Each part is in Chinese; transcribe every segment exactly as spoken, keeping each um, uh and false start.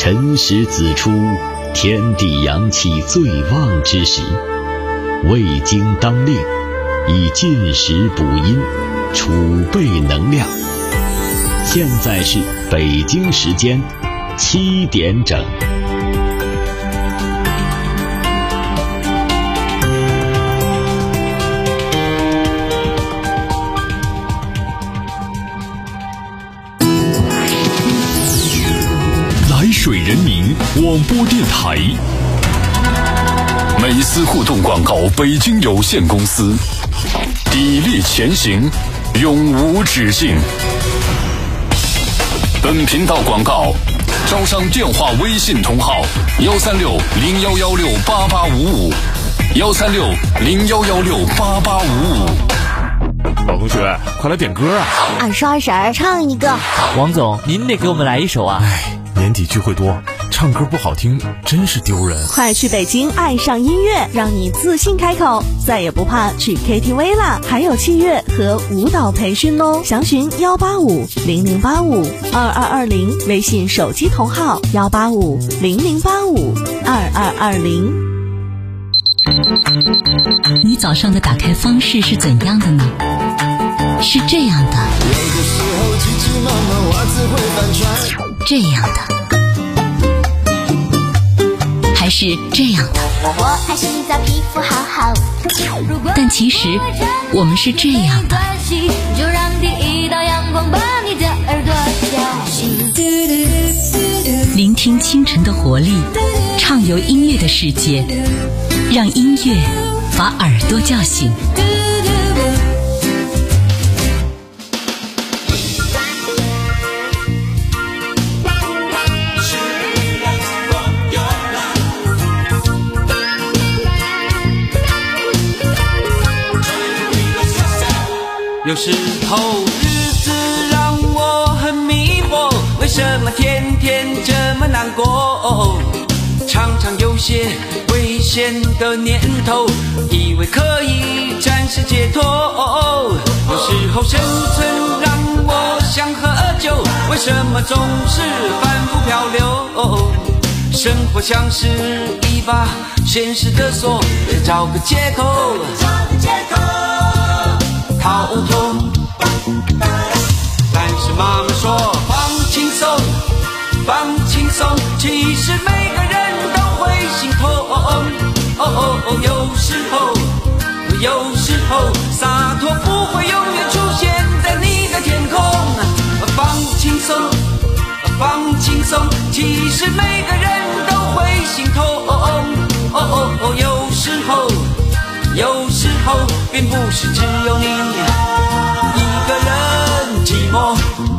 辰时子出，天地阳气最旺之时，胃经当令，以进食补阴，储备能量。现在是北京时间七点整。 来水人民广播电台，美思互动广告北京有限公司，砥砺前行，永无止境。本频道广告招商电话微信同号幺三六零幺幺六八八五五幺三六零幺幺六八八五五。 老同学，快来点歌啊！ 二十二婶唱一个。 王总，您得给我们来一首啊！ 哎，年底聚会多，唱歌不好听真是丢人。 快去北京爱上音乐，让你自信开口，再也不怕去 K T V 啦！还有器乐和舞蹈培训哦，详询幺八五零零八五二二二零，微信手机同号幺八五零零八五二二二零。 你早上的打开方式是怎样的呢？是这样的，这样的，还是这样的？ 我爱洗澡，皮肤好好。 但其实我们是这样的。 就让第一道阳光把你的耳朵叫醒。 聆听清晨的活力，畅游音乐的世界，让音乐把耳朵叫醒。 有时候日子让我很迷惑，为什么天天这么难过？常常有些危险的念头，以为可以暂时解脱。有时候生存让我想喝酒，为什么总是反复漂流？生活像是一把现实的锁，找个借口，找个借口逃脱。但是妈妈说放轻松，放轻松，其实每个人都会心痛。哦哦哦，有时候，有时候洒脱不会永远出现在你的天空。放轻松，放轻松，其实每个人都会心痛。哦哦哦，有时候，有时候并不是只有你一个人寂寞。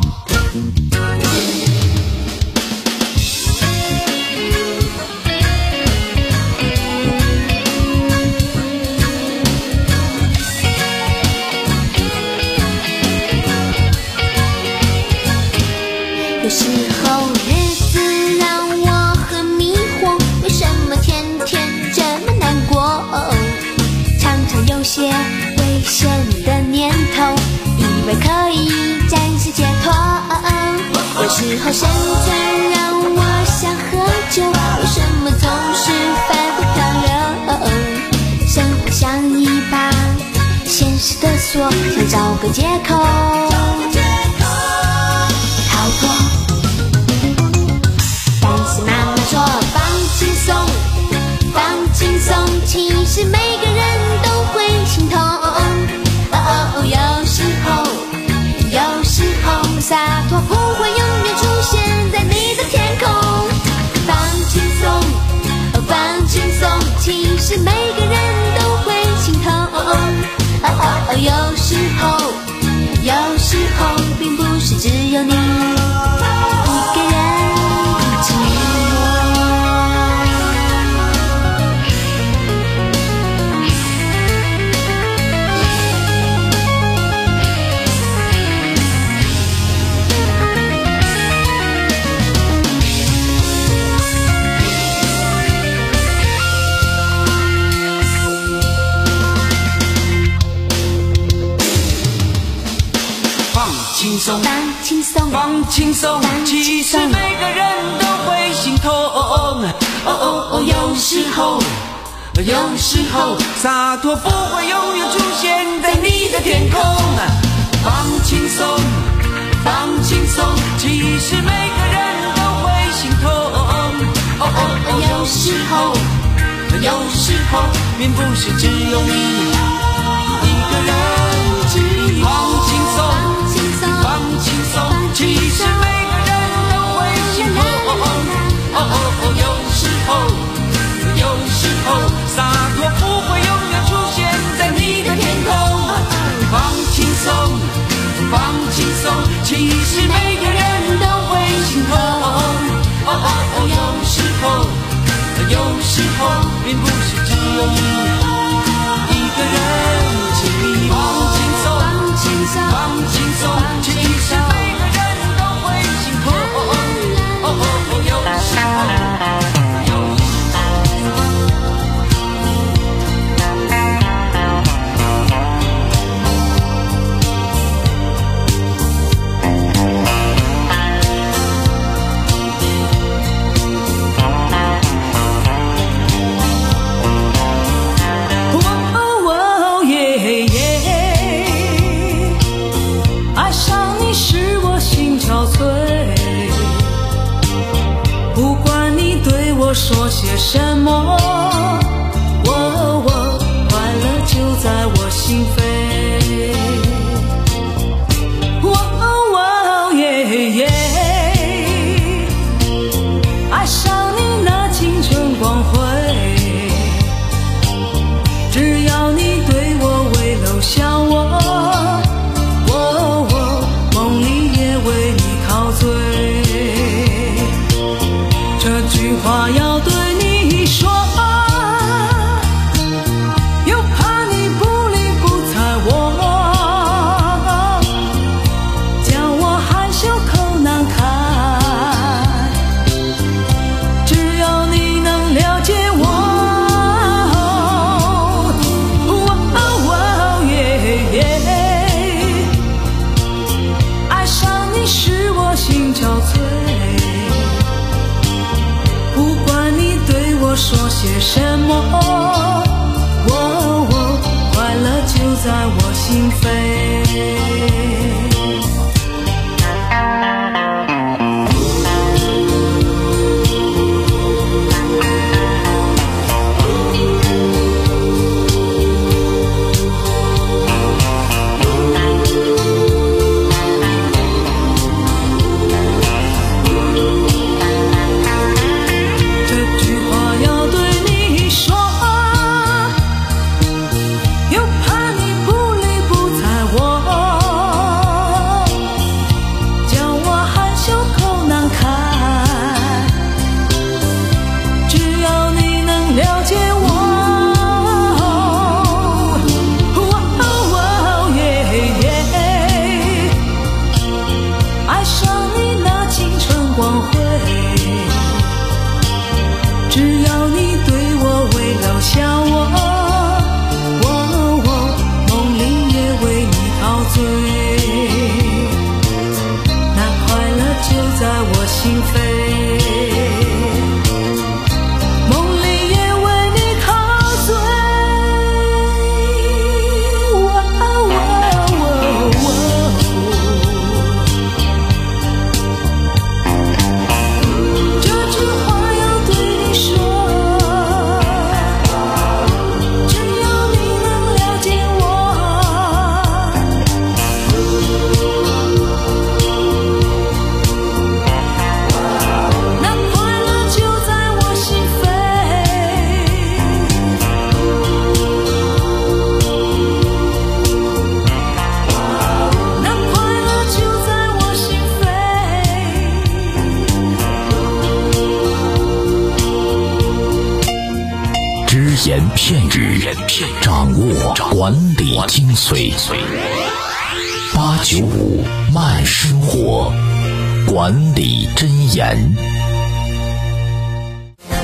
有时候日子让我很迷惑，为什么天天这么难过？常常有些危险的念头，以为可以暂时解脱。有时候生存让我想喝酒，为什么总是反复漂流？生活像一把现实的锁，想找个借口逃脱。但是妈妈说放轻松，放轻松，其实每个人都会心痛。哦哦，有时候，有时候洒脱不会永远出现在你的天空。放轻松，放轻松，其实每个人都会心痛。哦哦，有时候，有时候轻松， 放轻松， 放轻松，其实每个人都会心痛。哦哦哦，有时候，有时候洒脱不会永远出现在你的天空。放轻松，放轻松，其实每个人都会心痛。哦哦哦，有时候，有时候并不是只有你一个人记忆。放轻松，放轻松，其实每个人都会心痛。哦哦哦，有时候，有时候洒脱不会永远出现在你的天空。放轻松，放轻松，其实每个人都会心痛。哦哦哦，有时候，有时候并不是只有你一个人记忆。放轻松，放轻松，放轻松，其实每个人都会心痛。哦哦哦哦，有时候，有时说些什么，我我快乐就在我心扉。哦哦耶耶，爱上你那青春光辉，只要你对我微露笑我，我我梦里也为你陶醉。这句话要对你说，又怕你不理不睬我，叫我害羞口难开。只要你能了解我，哦耶耶，爱上你使我心憔悴。说些什么，我我快乐就在我心扉。 言片语，掌握管理精髓。八九五慢生活，管理箴言。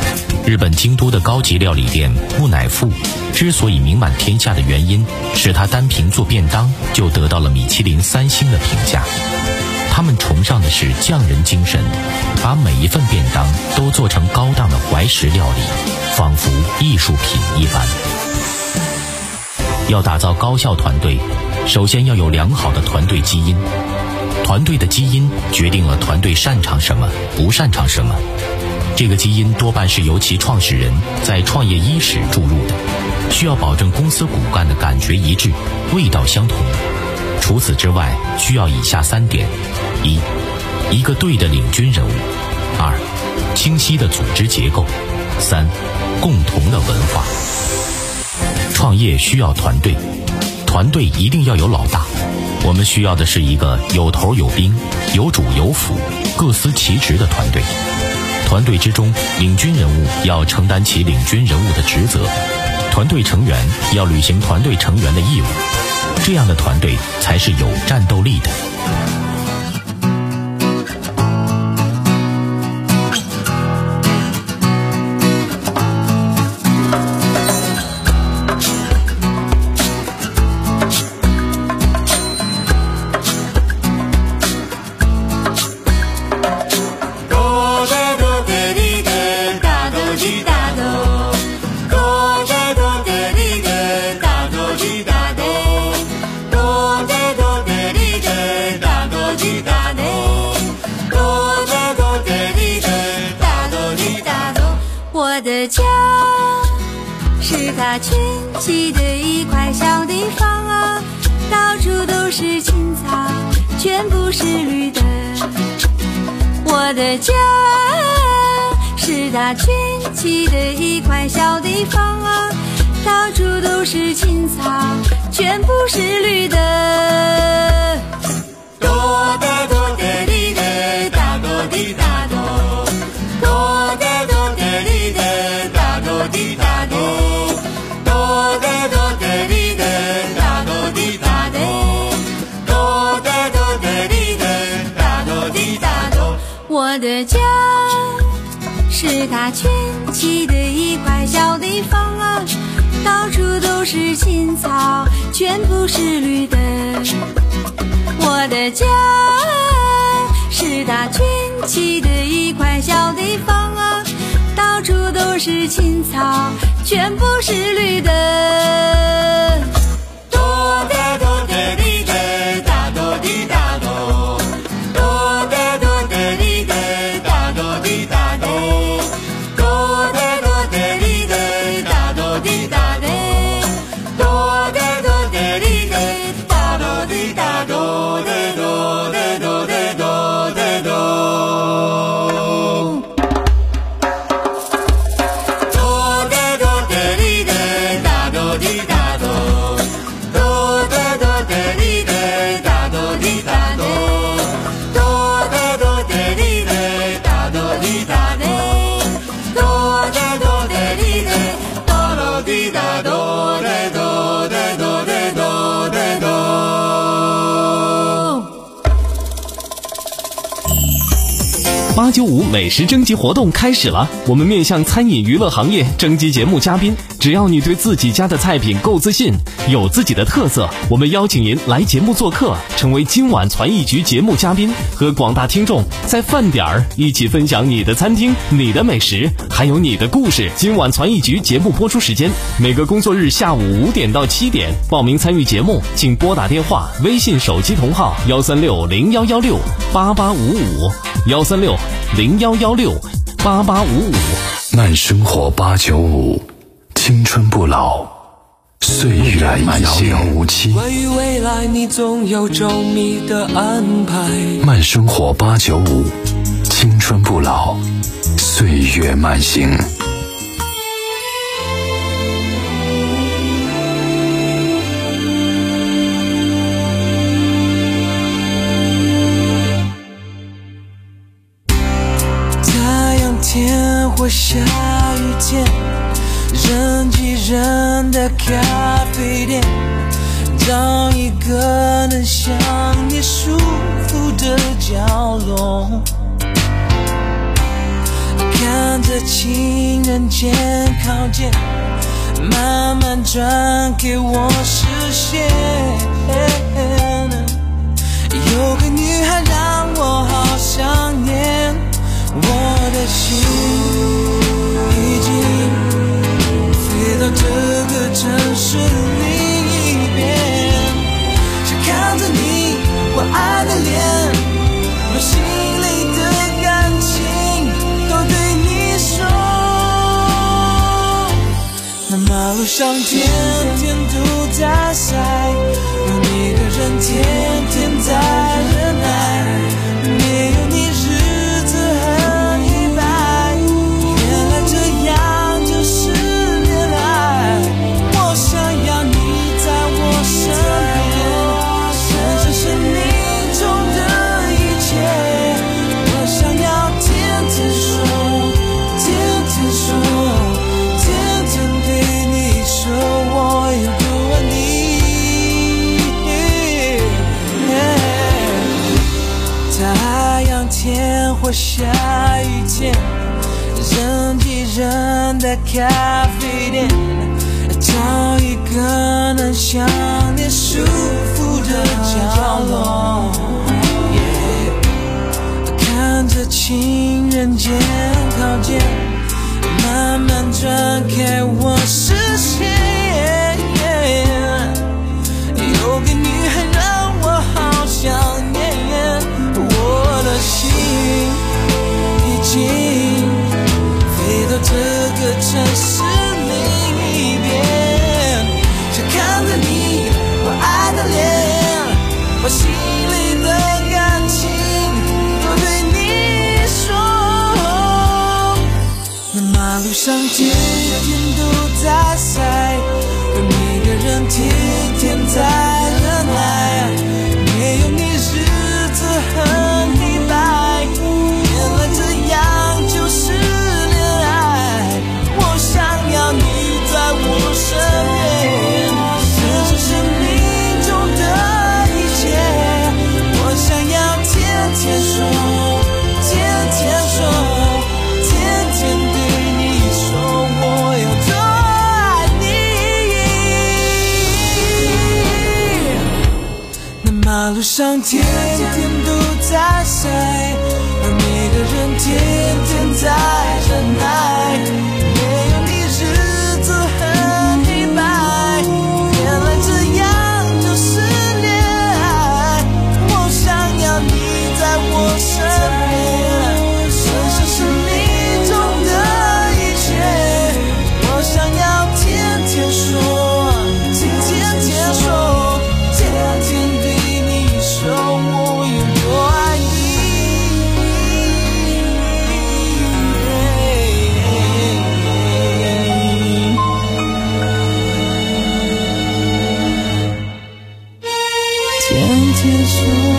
日本京都的高级料理店木乃富之所以名满天下的原因，是他单凭做便当就得到了米其林三星的评价。他们崇尚的是匠人精神，把每一份便当都做成高档的怀石料理，仿佛艺术品一般。要打造高效团队，首先要有良好的团队基因。团队的基因决定了团队擅长什么，不擅长什么。这个基因多半是由其创始人在创业伊始注入的，需要保证公司骨干的感觉一致，味道相同。除此之外，需要以下三点：一，一个队的领军人物；二，清晰的组织结构；三，共同的文化。创业需要团队，团队一定要有老大。我们需要的是一个有头有兵、有主有辅、各司其职的团队。团队之中，领军人物要承担起领军人物的职责，团队成员要履行团队成员的义务，这样的团队才是有战斗力的。 我的家是它群起的一块小地方啊，到处都是青草，全部是绿的。我的家是它群起的一块小地方啊，到处都是青草，全部是绿的。哆哒哆哒哩的哒哆滴哒哆，哆哒哆哒哩的哒哆滴哒哆，哆哒哆哒哩的哒哆滴哒哆，哆哒哆哒哩的哒哆滴哒哆。我的家是它群起的一块小地方啊，到处都是青草，全部是绿的。我的家是它群起的一块小地方啊，到处都是青草，全部是绿的。哆哒哆哒哩的哒哆滴哒哆，哆哒哆哒哩的哒哆滴哒哆，哆哒哆哒哩的哒哆滴哒哆，哆哒哆哒哩的哒哆滴哒哆的哆的哆的哆的哆，哆哒哆哒哩的哒哆滴哒哆，哆哒哆哒哩的哒哆滴哒哆，哆哒哆哒哩的哒哆滴哒哆，哆哒哆哒哩的哒哆滴哒哆的哆的哆的哆的哆。 八九五美食征集活动开始了，我们面向餐饮娱乐行业征集节目嘉宾，只要你对自己家的菜品够自信，有自己的特色，我们邀请您来节目做客，成为今晚传艺局节目嘉宾，和广大听众在饭点儿一起分享你的餐厅、你的美食，还有你的故事。今晚传艺局节目播出时间每个工作日下午五点到七点，报名参与节目请拨打电话、微信手机同号幺三六零幺幺六八八五五幺三六零幺幺六八八五五。 慢生活八九五，青春不老，岁月漫行，遥遥无期。 关于未来，你总有周密的安排。 慢生活八九五，青春不老，岁月漫行。 天或下雨天，人挤人的咖啡店，找一个能想你舒服的角落，看看着情人节靠近，慢慢转给我视线。有个女孩让我好想念，我的心已经飞到这个城市另一边，想看着你我爱的脸，把心里的感情都对你说。那马路上天天都在晒，有你的人天天在忍耐，没有你日子很一般，原来这样就是恋爱。我想要你在我身边，享受生命中的一切，我想要天天说，天天说，天天对你说我有多爱你。太阳天或下雨天，人挤人的咖啡店，找一个能想念舒服的角落， yeah. 看着情人节靠近，慢慢转开我视线， yeah. 有个女孩让我好想念，我的心已经飞到这个城市另一边，想看着你我爱的脸，把心里的感情都对你说。那马路上天天都在晒，有你的人天天在忍耐，没有你日子很一般，原来这样就是恋爱。我想要你在我身边，享受生命中的一切，我想要天天说，天天说，天天对你说我有多爱你。那马路上天天都在晒，而每个人天天在忍耐，没有你日子很一般，原来这样就是恋爱。我想要你在我身边，享受生命中的一切，我想要天天说，天天说，天天对你说我有多爱你。天天说。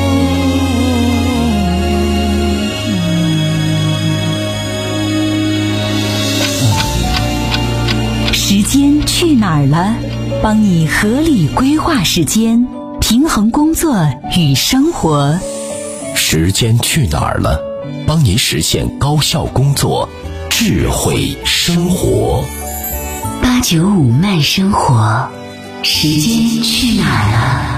时间去哪儿了？帮你合理规划时间，平衡工作与生活。 时间去哪儿了？帮你实现高效工作，智慧生活。 八九五慢生活，时间去哪儿了？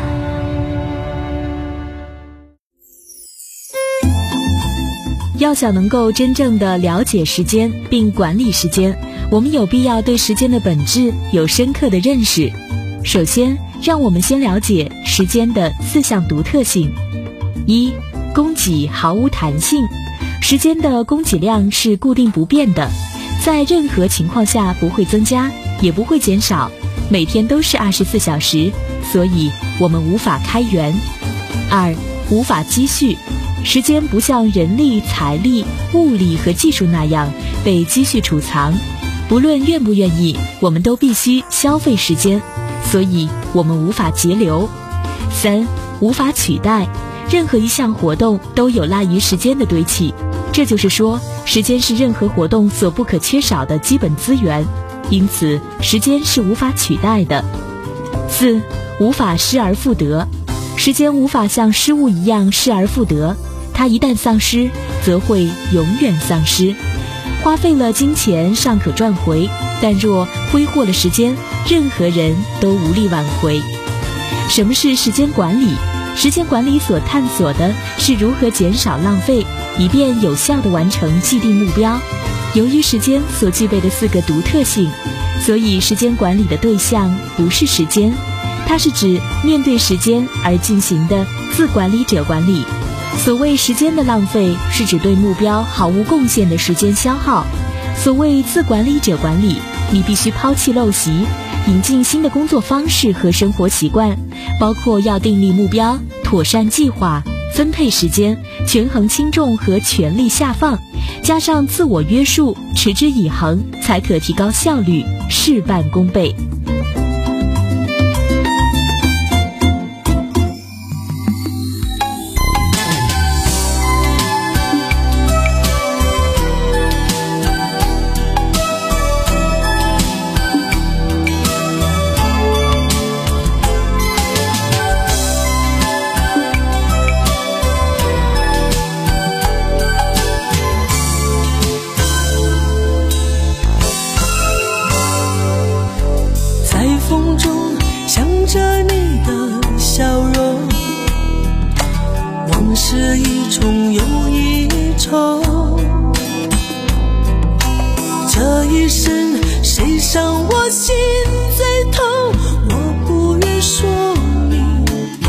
要想能够真正的了解时间并管理时间，我们有必要对时间的本质有深刻的认识。首先，让我们先了解时间的四项独特性。一、供给毫无弹性。时间的供给量是固定不变的，在任何情况下不会增加，也不会减少，每天都是二十四小时，所以我们无法开源。二、无法积蓄。时间不像人力、财力、物力和技术那样被积蓄储藏，不论愿不愿意，我们都必须消费时间，所以我们无法节流。三、无法取代。任何一项活动都有赖于时间的堆砌，这就是说，时间是任何活动所不可缺少的基本资源，因此时间是无法取代的。四、无法失而复得。时间无法像失物一样失而复得，它一旦丧失，则会永远丧失。 花费了金钱尚可赚回，但若挥霍了时间，任何人都无力挽回。什么是时间管理？时间管理所探索的是如何减少浪费，以便有效地完成既定目标。由于时间所具备的四个独特性，所以时间管理的对象不是时间，它是指面对时间而进行的自管理者管理。所谓时间的浪费，是指对目标毫无贡献的时间消耗。所谓自管理者管理，你必须抛弃陋习，引进新的工作方式和生活习惯，包括要订立目标、妥善计划、分配时间、权衡轻重和权力下放，加上自我约束，持之以恒，才可提高效率，事半功倍。 风中想着你的笑容，往事一重又一重，这一生谁伤我心最痛，我不愿说明，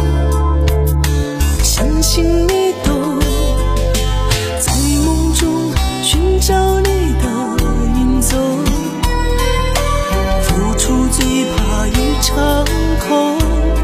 相信你懂，在梦中寻找你的影踪，最怕一场空，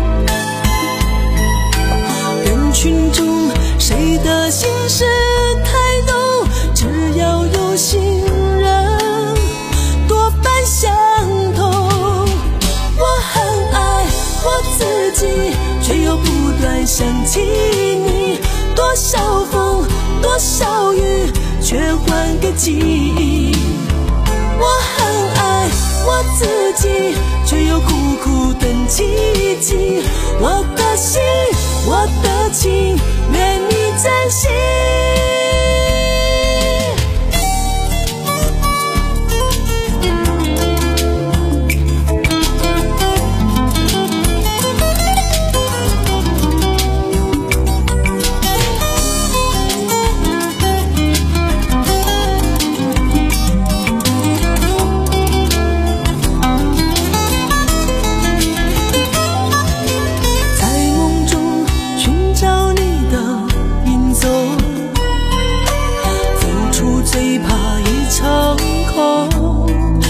人群中谁的心事太浓，只要有心人多半相同。我很爱我自己，却又不断想起你，多少风多少雨，却换个记忆。我很爱我自己，却又苦苦等奇迹。我的心，我的情，愿你珍惜。最怕一场空，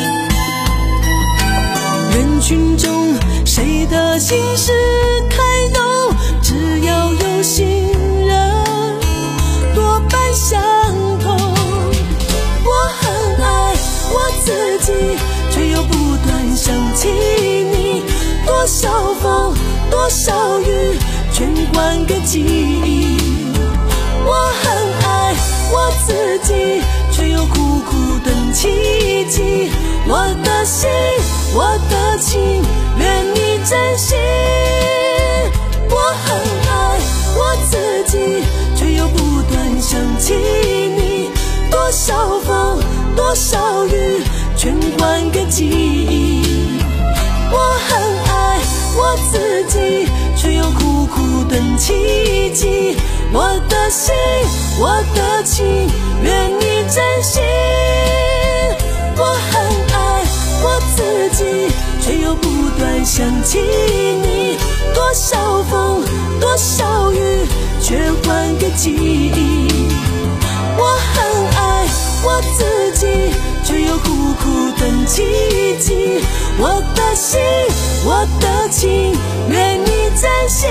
人群中谁的心事太浓，只要有心人多半相同。我很爱我自己，却又不断想起你，多少风多少雨，全换个记忆。我很爱我自己，却又苦苦等奇迹。我的心，我的情，愿你珍惜。我很爱我自己，却又不断想起你，多少风多少雨，全换个记忆。我很爱我自己，却又苦苦等奇迹。我的心，我的情，愿你珍惜。我很爱我自己，却又不断想起你，多少风多少雨，却换个记忆。我很爱我自己，却又苦苦等奇迹。我的心，我的情，愿你珍惜。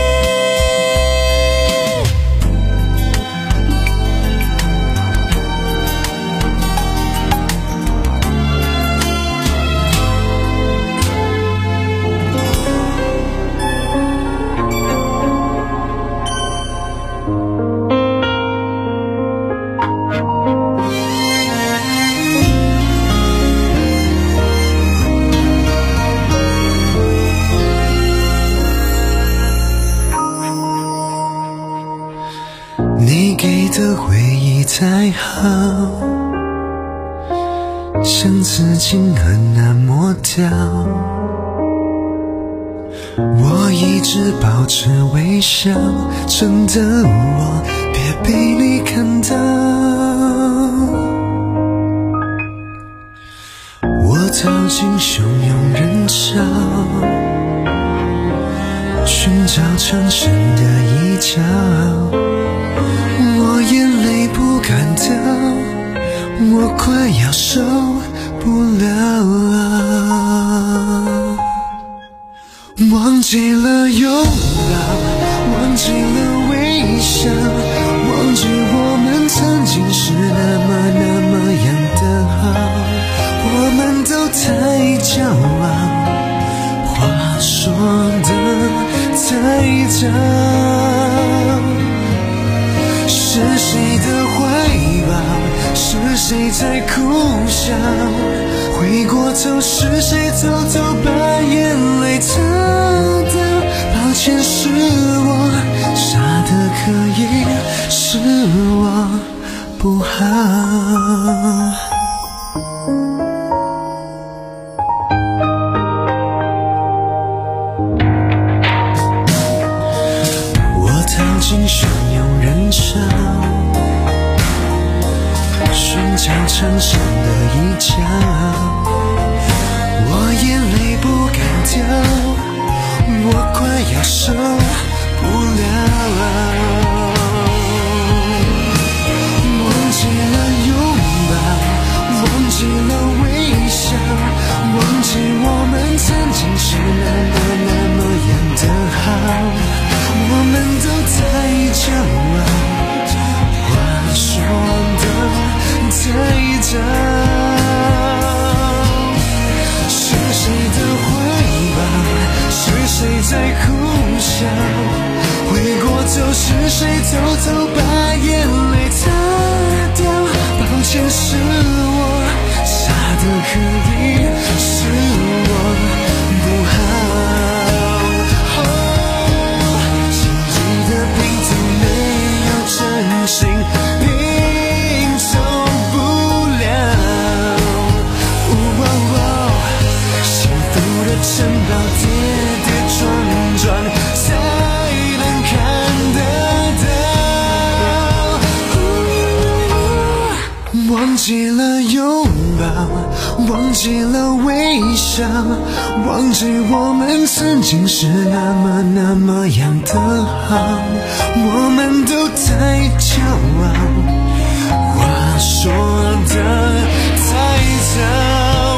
你给的回忆再好，也不像刺青了那么掉。我一直保持微笑，真的我别被你看到。我逃进汹涌人潮，寻找藏身的一角，我眼泪不敢掉，我快要受不了。忘记了拥抱，忘记了微笑，忘记我们曾经是那么那么样的好。我们都太骄傲，话说的太早。是谁的怀抱，是谁在哭笑，回过头是谁偷偷把眼泪擦掉。抱歉是我傻得可以，是我不好。进汹涌人潮，寻找藏身的一角，我眼泪不敢掉，我快要受不了。忘记了拥抱，忘记了微笑，忘记我们曾经是那么那么样的好。我们都太骄傲，话说的太早。是谁的怀抱，是谁在哭笑，回过头是谁偷偷把眼泪擦掉。抱歉是我傻得可以，是我不好。真心拼凑不了，哦哦哦，幸福的城堡跌跌撞撞才能看得到。忘记了拥抱，忘记了微笑，忘记我们曾经是那么那么样的好。我们都太骄傲，话说的太早。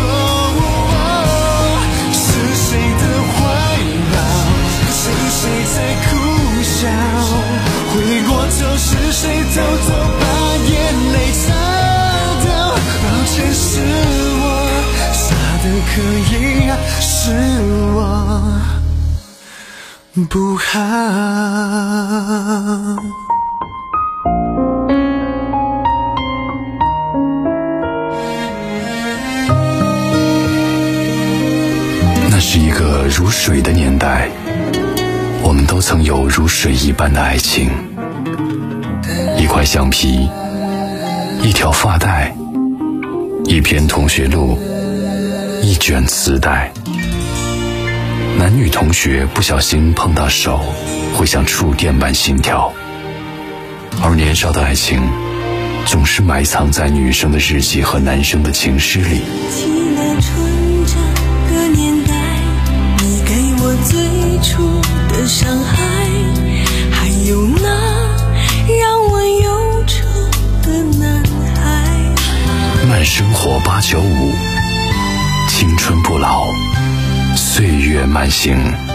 是谁的怀抱，是谁在哭笑，回过头是谁偷偷把眼泪擦掉。抱歉是我傻得可以，是我不好。 那是一个如水的年代，我们都曾有如水一般的爱情。一块橡皮，一条发带，一篇同学录，一卷磁带。男女同学不小心碰到手，会像触电般心跳。而年少的爱情总是埋藏在女生的日记和男生的情诗里。 记得纯真的年代，你给我最初的伤害，还有那让我忧愁的男孩。 慢生活八九五，青春不老，岁月慢行。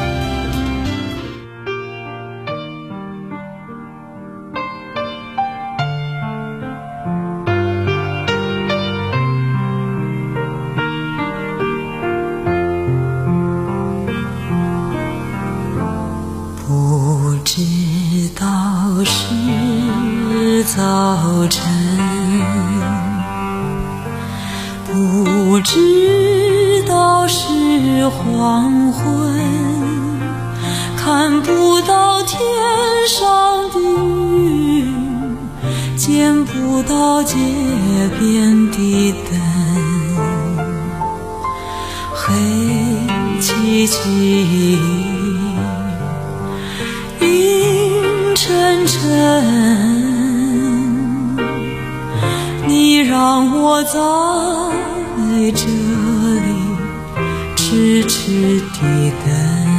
不知道是早晨，不知道是黄昏，看不到天上的云， 见不到街边的灯，黑漆漆，阴沉沉，你让我在这里痴痴地等，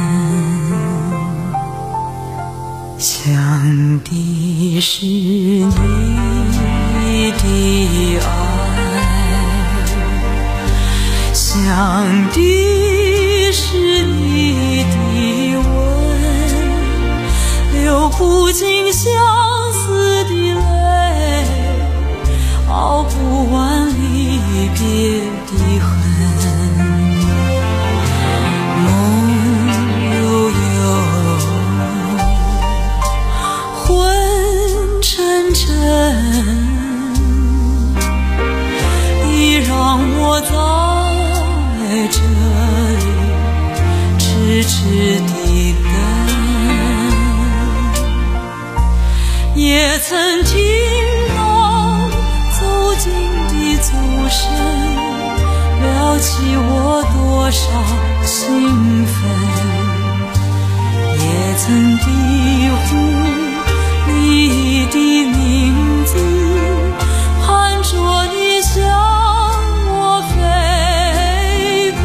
想的是你的爱，想的是你的吻，流不尽相思的泪，熬不完离别的恨，梦悠悠，昏沉沉，你让我在这里痴痴地等，也曾听到走近的足声，撩起我多少兴奋，也曾低呼你的名字，盼着你向我飞奔，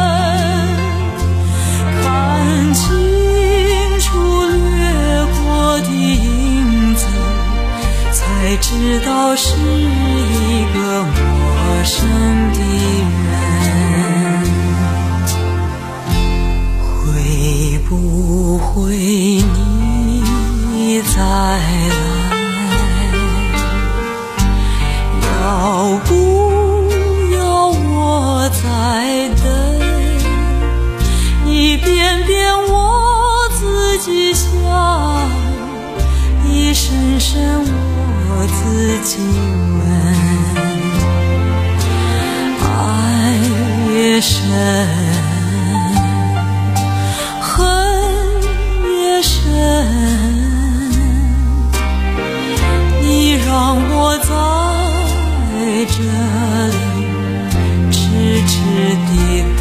看清楚掠过的影子，才知道是一个陌生的人。会不会你再来？要不要我再等？一遍遍我自己想，一声声我自己问，爱越深恨越深，你让我在这里痴痴地等。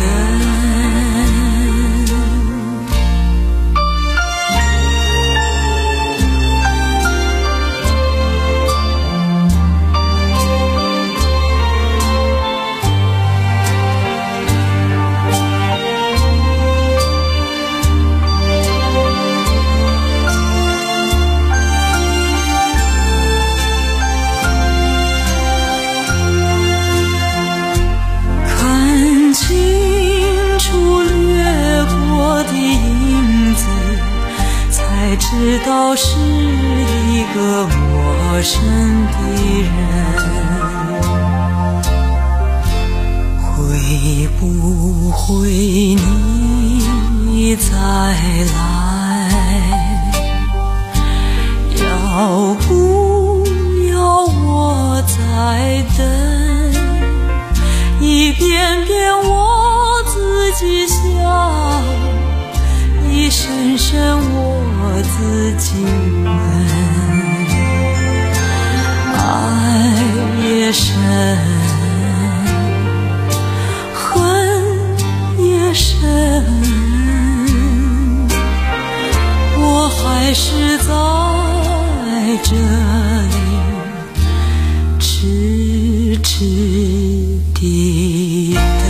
知道是一个陌生的人，会不会你再来？要不要我再等？一遍遍我自己想，一声声我自己问，爱越深恨越深，我还是在这里痴痴地等。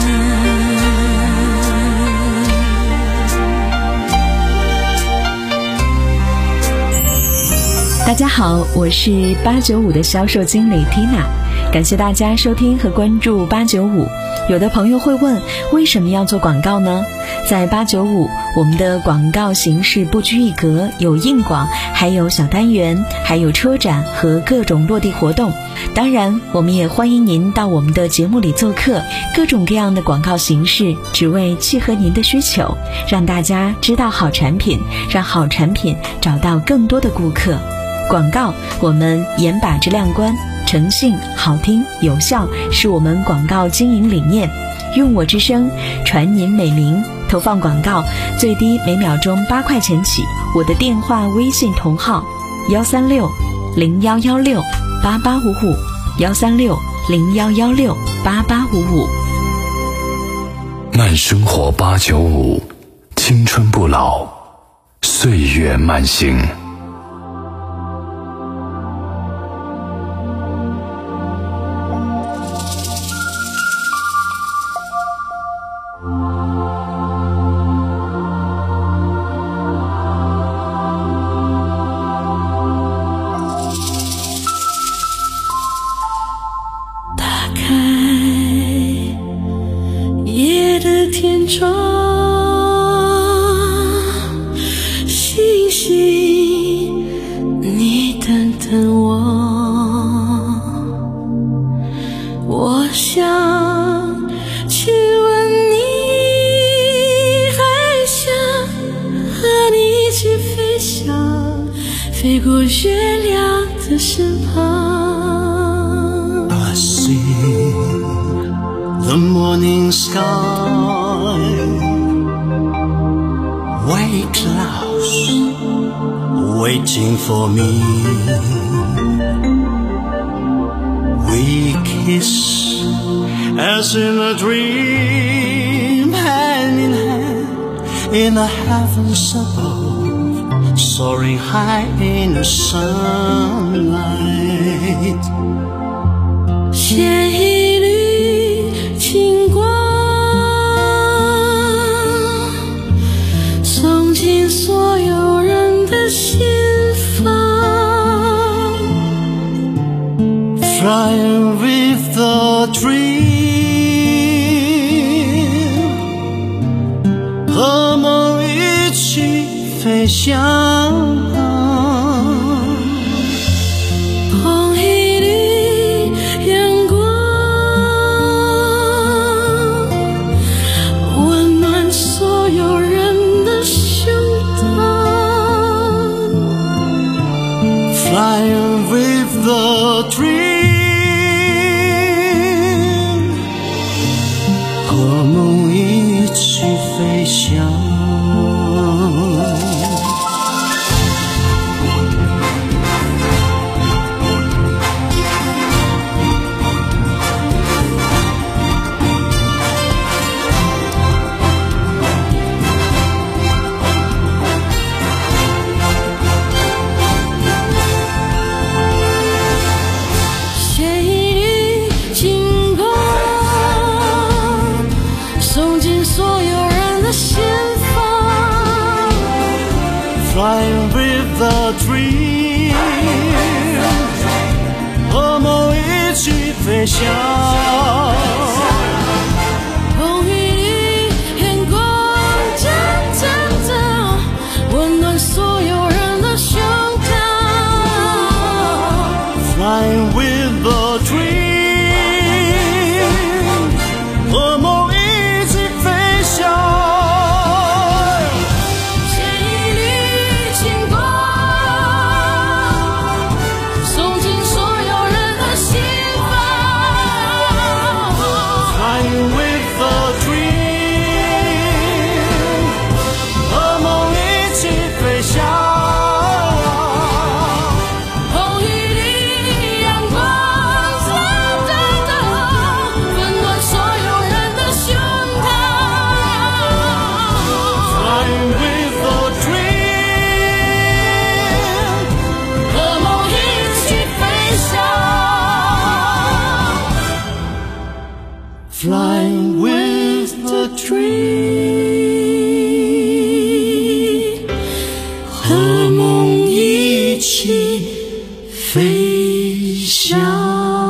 大家好，我是八九五的销售经理 Tina， 感谢大家收听和关注八九五。有的朋友会问，为什么要做广告呢？在八九五，我们的广告形式不拘一格，有硬广，还有小单元，还有车展和各种落地活动。当然，我们也欢迎您到我们的节目里做客，各种各样的广告形式，只为契合您的需求，让大家知道好产品，让好产品找到更多的顾客。广告，我们严把质量关，诚信、好听、有效是我们广告经营理念。用我之声，传您美名。投放广告最低每秒钟八块钱起。我的电话、微信同号：幺三六零幺幺六。 八八五五，幺三六零幺幺六八八五五。 慢生活八九五，青春不老，岁月慢行。 星星，你等等我，我想去问你，还想和你一起飞翔，飞过月亮的身旁。 I see the morning sky, white clouds waiting for me. We kiss as in a dream, hand in hand in the heavens above, soaring high in the sunlight. 牵一缕清光，送进所有人的心房。 Flying with the dream， 和梦一起飞翔。Flying with the dream， 和梦一起飞翔。Flying with the dream， 和梦一起飞翔。 风雨里，阳光真真的温暖所有人的胸膛。 Flying with the dream， 和梦一起飞翔。 Flying with the dream， 和梦一起飞翔。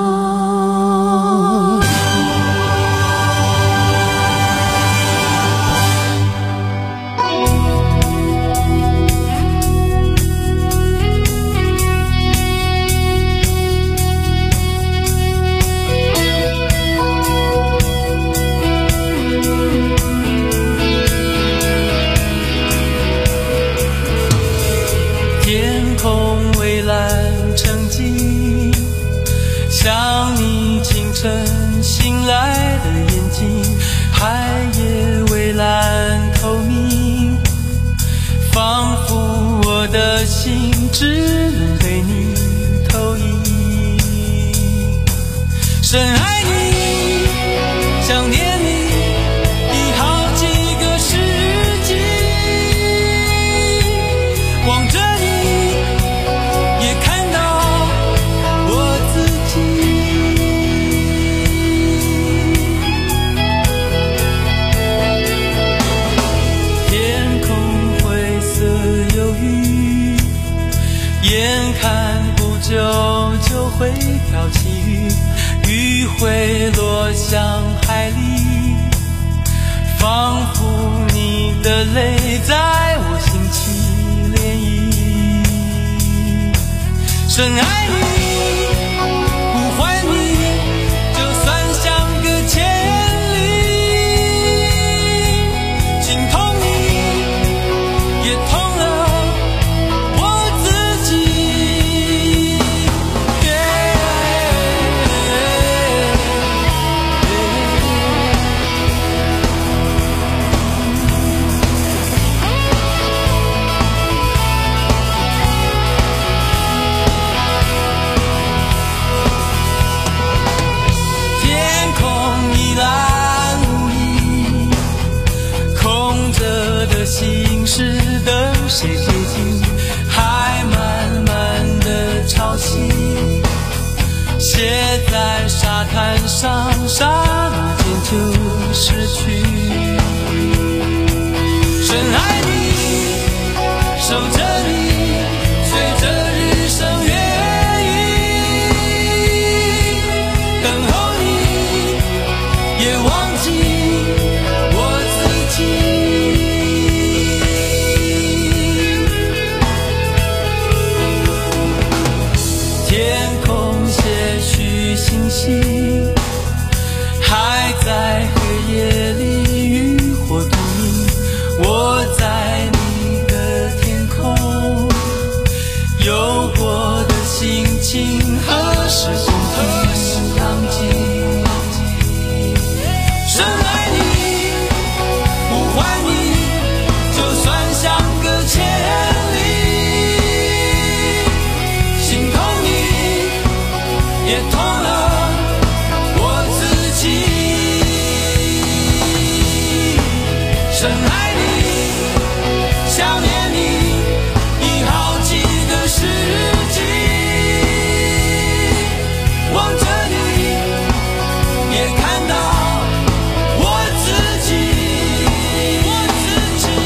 像你清晨醒来的眼睛，海也蔚蓝透明，仿佛我的心只能对你投影。 深爱你，想念你，已好几个世纪。望着你，也看到我自己。天空灰色忧郁，眼看不久就会飘起雨，雨会落向海里，仿佛你的泪在我心起涟漪。深爱你，不怀你，就算相隔千里，心痛你，也痛了我自己。天空依然无意，空着的心事等谁接近，还慢慢的潮汐写在沙滩上，刹那间就失去。深爱你，守着你，随着日升月异，等候你，也忘记我自己。天空些许星星，还在黑夜里渔火通明。我在你的天空，有过的心情何时共同浪迹。深爱你，不怀你，就算相隔千里，心痛你，也痛了我自己。深爱你，想念你，已好几个世纪。望着你，也看到我自己。我自己。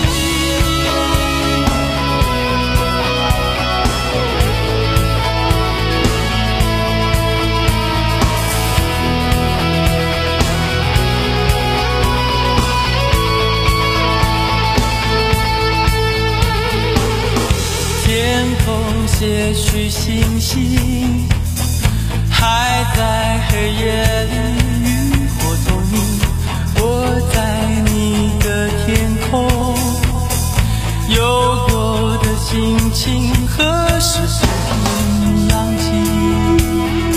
天空些许星星，还在黑夜里渔火通明。我在你的天空，有过的心情何时共同浪迹。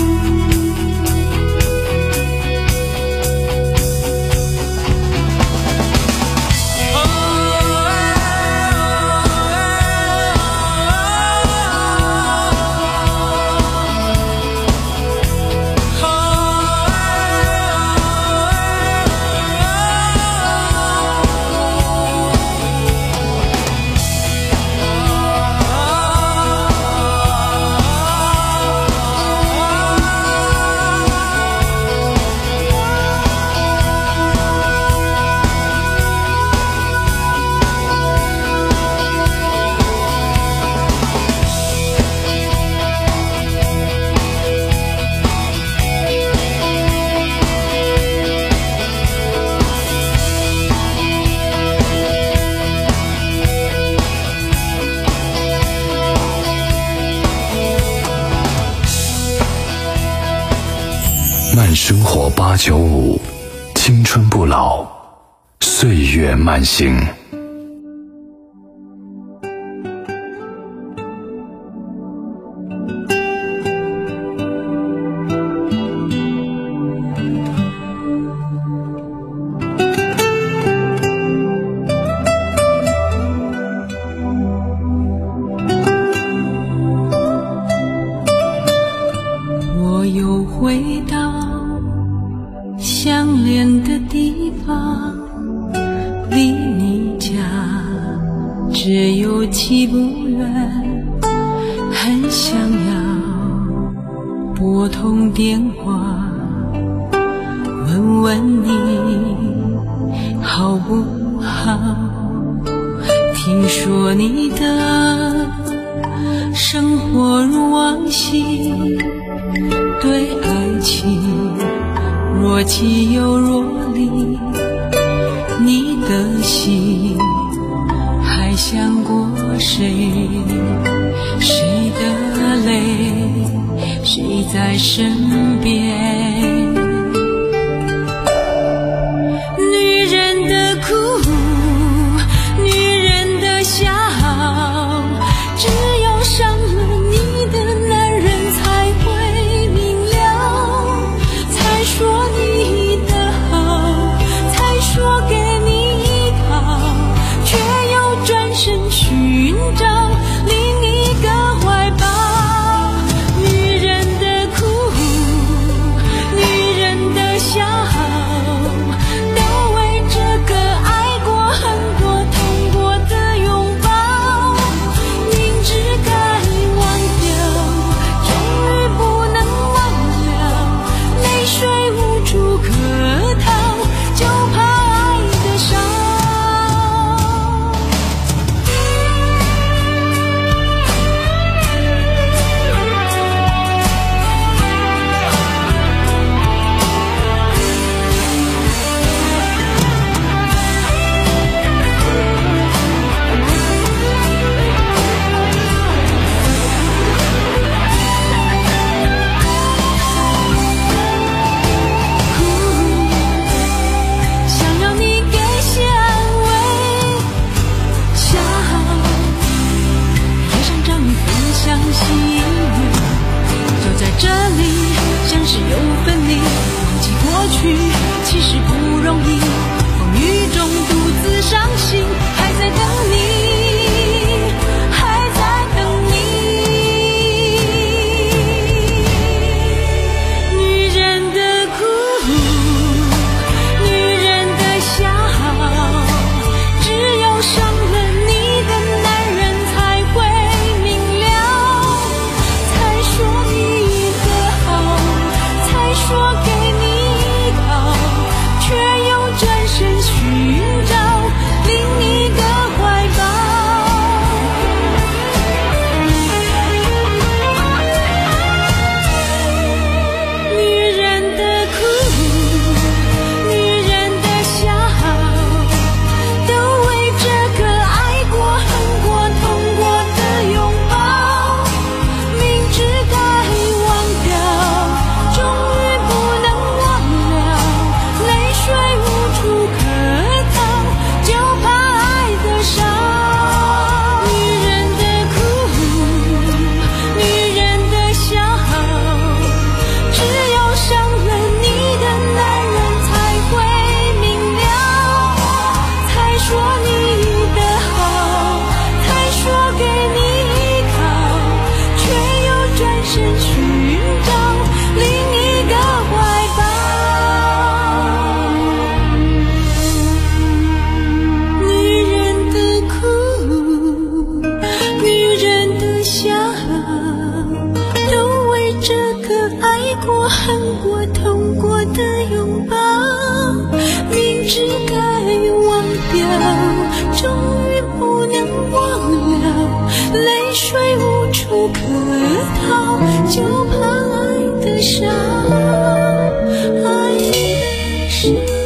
慢生活八九五，青春不老，岁月慢行。 我又回到远，很想要拨通电话问问你好不好。听说你的生活如往昔，对爱情若即又若离，你的心还想过谁？谁的泪，谁在身边？女人的苦，女人的笑，只有伤了你的男人才会明了，才说你的好，才说给你依靠，却又转身寻找另一个怀抱。女人的苦，女人的笑，都为这个爱过恨过痛过的拥抱。明知该忘掉，终于不能忘了，泪水无处可逃，就怕爱的伤。想要你给些安慰，笑，也想找你分享喜悦，就在这里，相识又分离，忘记过去其实不容易，风雨中独自伤心，还在等你，还在等你。女人的苦，女人的笑，只有伤了你的男人才会明了，才说你的好，才说给你依靠，却又转身寻找另一个怀抱。女人的苦，女人的笑，都为这个爱过恨过痛过的拥抱。明知该忘掉，终于不能忘了，泪水无处可逃，就怕爱的伤。女人的苦，女人的笑，只有伤了你的男人才会明了，才说你的好，才说给你依靠，却又转身寻找另一个怀抱。女人的苦，女人的笑，都为这个爱过恨过痛过的拥抱。明知该忘掉，终于不能忘了，泪水无处可逃，就怕爱的伤，爱的伤。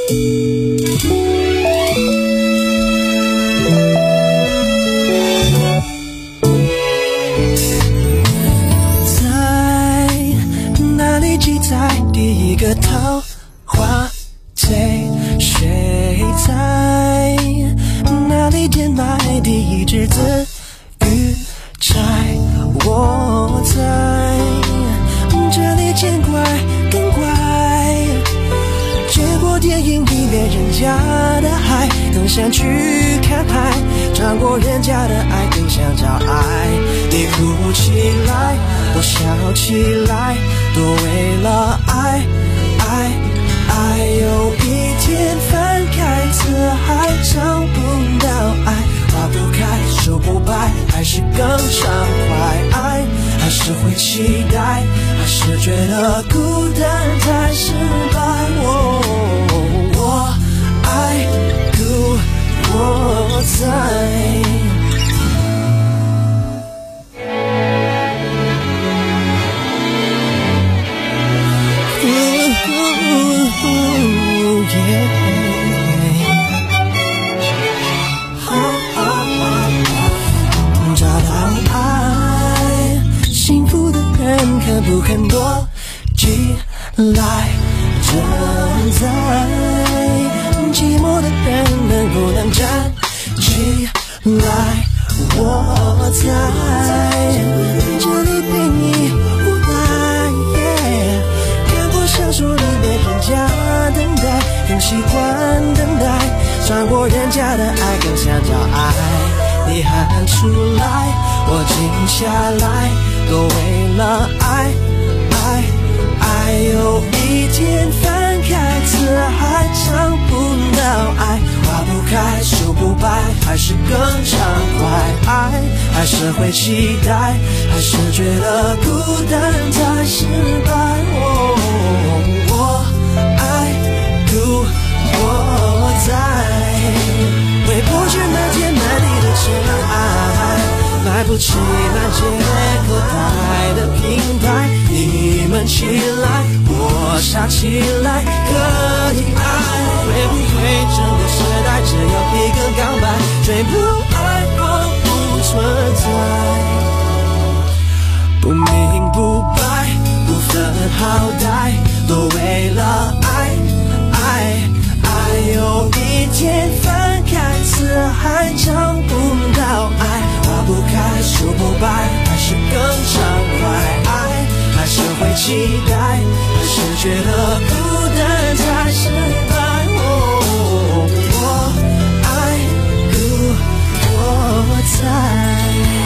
在哪里记载第一个桃花醉？谁在哪里填埋第一只字语摘？我在这里见怪更怪，结果电影里面人家的海更想去看海，穿过人家的爱更想找爱。你哭起来，我笑起来，都为了爱爱爱。有一天翻开词海，找不到爱，花不开，树不白，爱是畅快？爱还是会期待，还是觉得孤单太失败？我我爱故我在。找到爱，幸福的人可不肯躲起来？站在寂寞的人能不能站起来？我在这里陪你无奈，看过小说里被人家等待，更习惯等待，穿过人家的爱更想找爱。你喊出来，我静下来，都为了爱爱爱。有一天翻开词海，唱不到爱，花不开树不白，还是更畅快？爱还是会期待，还是觉得孤单太失败？哦，我爱故我在。回不去那天满地的尘埃，买不起那街口台的品牌。你们起来，我傻起来，可以爱。会不会整个时代只有一个告白，最不爱我不存在？不明不白，不分好歹，都为了爱爱爱。有一天翻开词海，唱不到爱，花不开树不白，还是更畅快？爱还是会期待，还是觉得孤单太失败？哦，我爱故我在。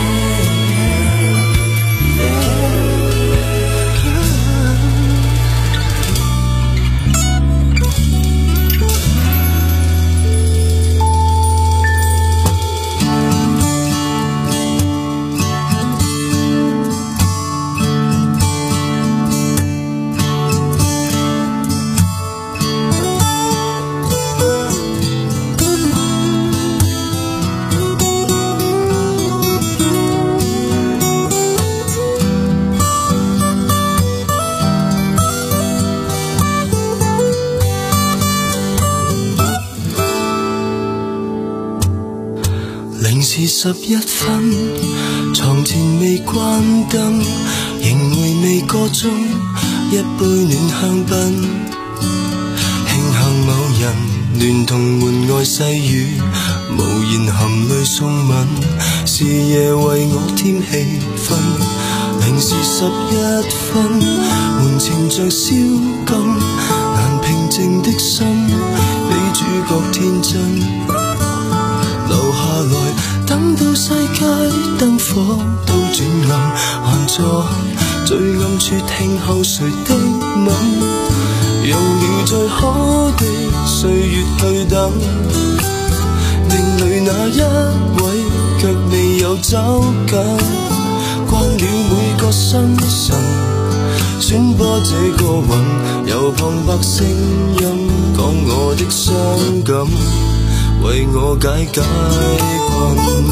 十一分，床前未關燈，仍回味個中一杯暖香檳。慶幸某人聯同門外細雨，無言含淚送吻，是夜為我添氣氛。零時十一分，門前像宵禁，難平靜的心，比主角天真。留下來，等到世界燈火都轉暗，還坐最暗處聽候誰的吻，用了最好的歲月去等，命裏那一位卻未有走近，慣了每個新晨宣播這個雲，由旁白聲音講我的傷感，為我解解困。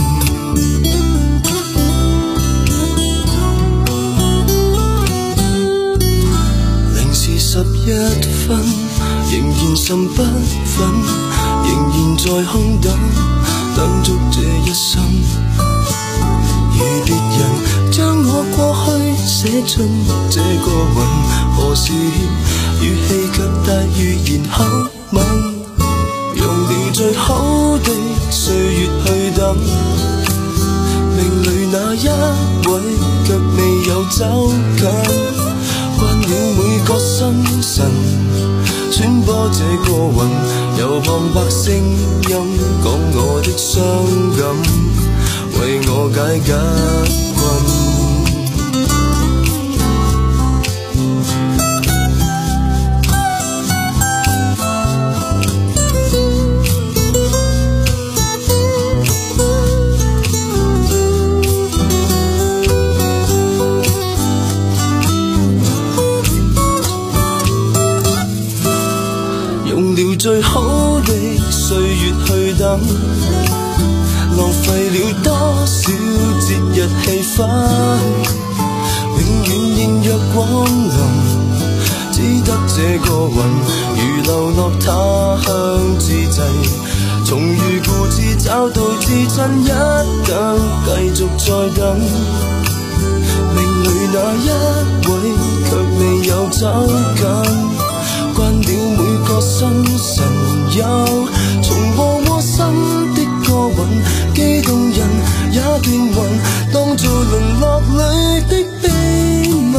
零時十一分，仍然甚不忿，仍然在空等，等足這一生。如別人將我過去寫進這個雲，何時語氣卻帶語言口吻。用了最好的歲月去等，命裏那一位卻未有走近，慣了每個新晨傳播這個雲，由旁白聲音講我的傷感，為我解解困。 最好的歲月去等，浪費了多少節日氣氛，永遠應若光臨，只得這個魂，如流落他鄉之際，重遇故知找到至親一等，繼續再等，命裏那一位卻未有走近，慣了每個新神遊，重播窩心的歌韻，激動人也斷魂，當做淪落裏的秘密。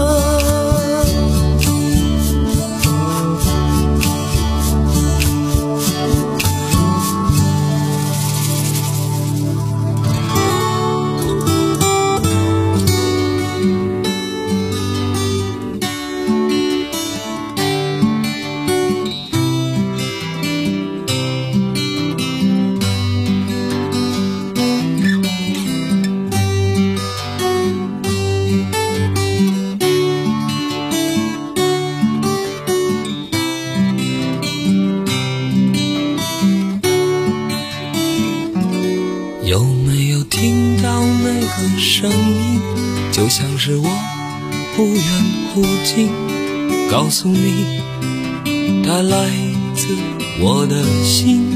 有没有听到那个声音，就像是我忽远忽近，告诉你它来自我的心，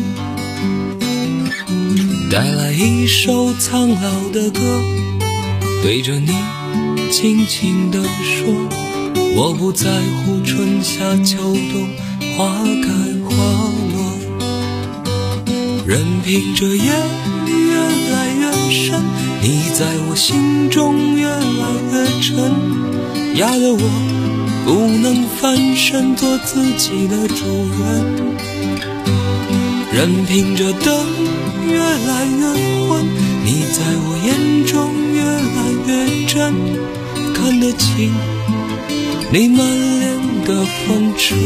带来一首苍老的歌，对着你轻轻地说，我不在乎春夏秋冬花开花落，任凭这夜越来越深，你在我心中越来越沉，压得我不能翻身做自己的主人，任凭着灯越来越昏，你在我眼中越来越真，看得清你满脸的风尘，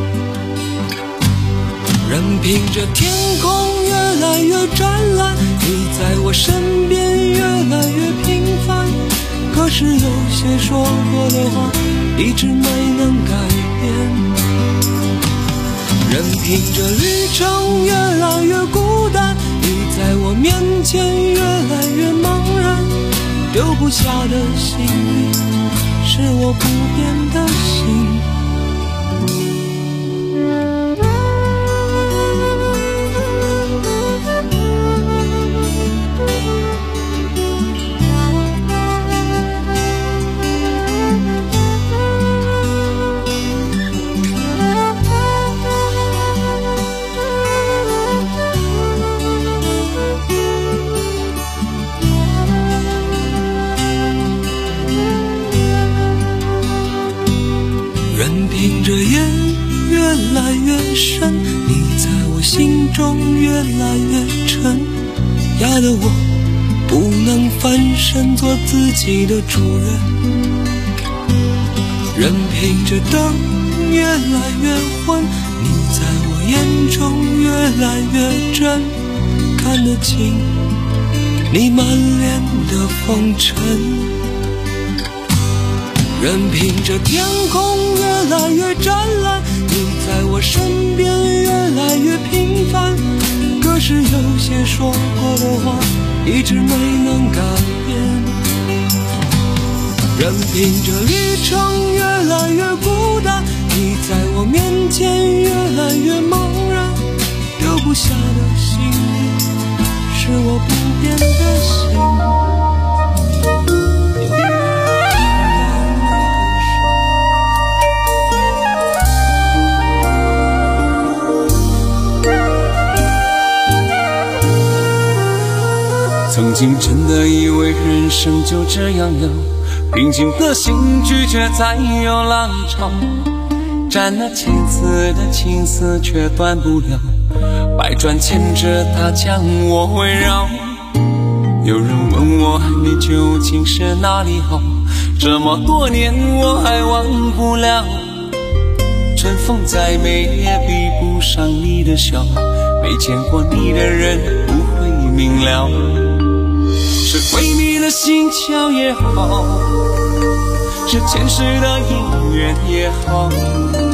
任凭着天空越来越湛蓝，你在我身边越来越平凡，可是有些说过的话一直没能改变，任凭着旅程越来越孤单，你在我面前越来越茫然，丢不下的行李是我不变的心。任凭着夜越来越深，你在我心中越来越沉，压得我不能翻身做自己的主人，任凭着灯越来越昏，你在我眼中越来越真，看得清你满脸的风尘，任凭着天空越来越湛蓝，你在我身边越来越平凡，可是有些说过的话一直没能改变，任凭着旅程越来越孤单，你在我面前越来越茫然，丢不下的行李是我不变的心。 曾经真的以为人生就这样了，平静的心拒绝再有浪潮，斩了千次的情丝却断不了，百转千折它将我围绕。有人问我你究竟是哪里好，这么多年我还忘不了，春风再美也比不上你的笑，没见过你的人不会明了，是闺蜜的心桥也好，是前世的姻缘也好，